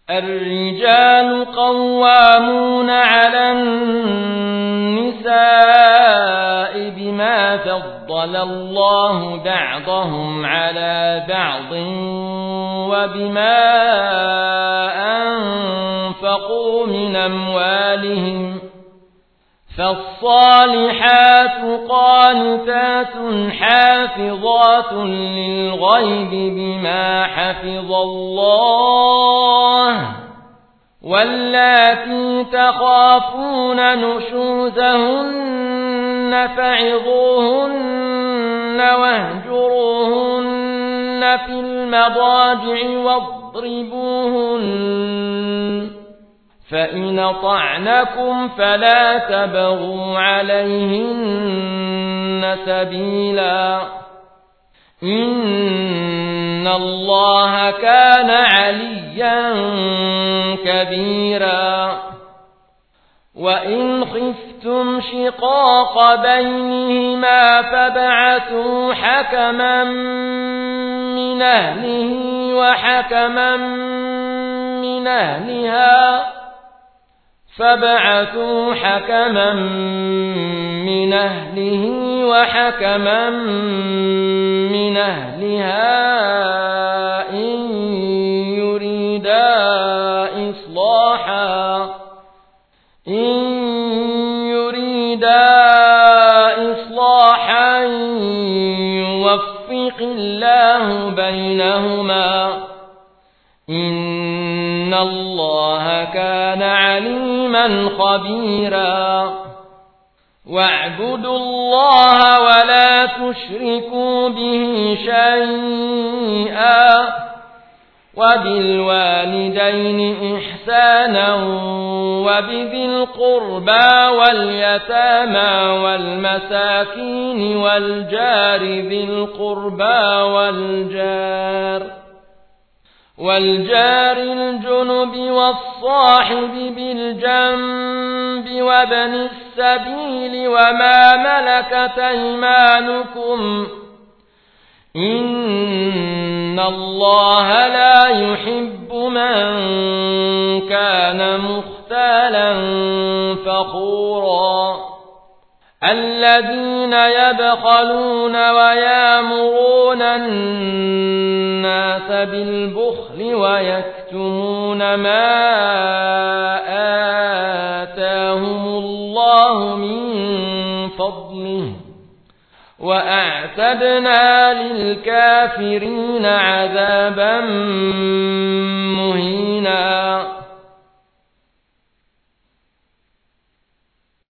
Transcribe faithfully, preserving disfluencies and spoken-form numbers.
الرجال قوامون على النساء بما فضل الله بعضهم على بعض وبما أنفقوا من أموالهم فالصالحات قانتات حافظات للغيب بما حفظ الله واللاتي تخافون نشوزهن فعظوهن واهجروهن في المضاجع واضربوهن فإن أطعنكم فلا تبغوا عليهن سبيلا إن الله كان عليا كبيرا وإن خفتم شقاق بينهما فابعثوا حكما من أهله وحكما من أهلها فابعثوا حكما من أهله وحكما من أهلها إن يريدا إصلاحا إن يريدا إصلاحا يوفق الله بينهما إن الله كان عليما خبيرا واعبدوا الله ولا تشركوا به شيئا وبالوالدين إحسانا وبذي القربى واليتامى والمساكين والجار ذي القربى والجار والجار الجنب والصاحب بالجنب وابن السبيل وما ملكت أيمانكم إن الله لا يحب من كان مختالا فخورا الذين يبخلون ويامرون الناس بالبخل ويكتمون ما آتاهم الله من فضله وأعتدنا للكافرين عذابا مهينا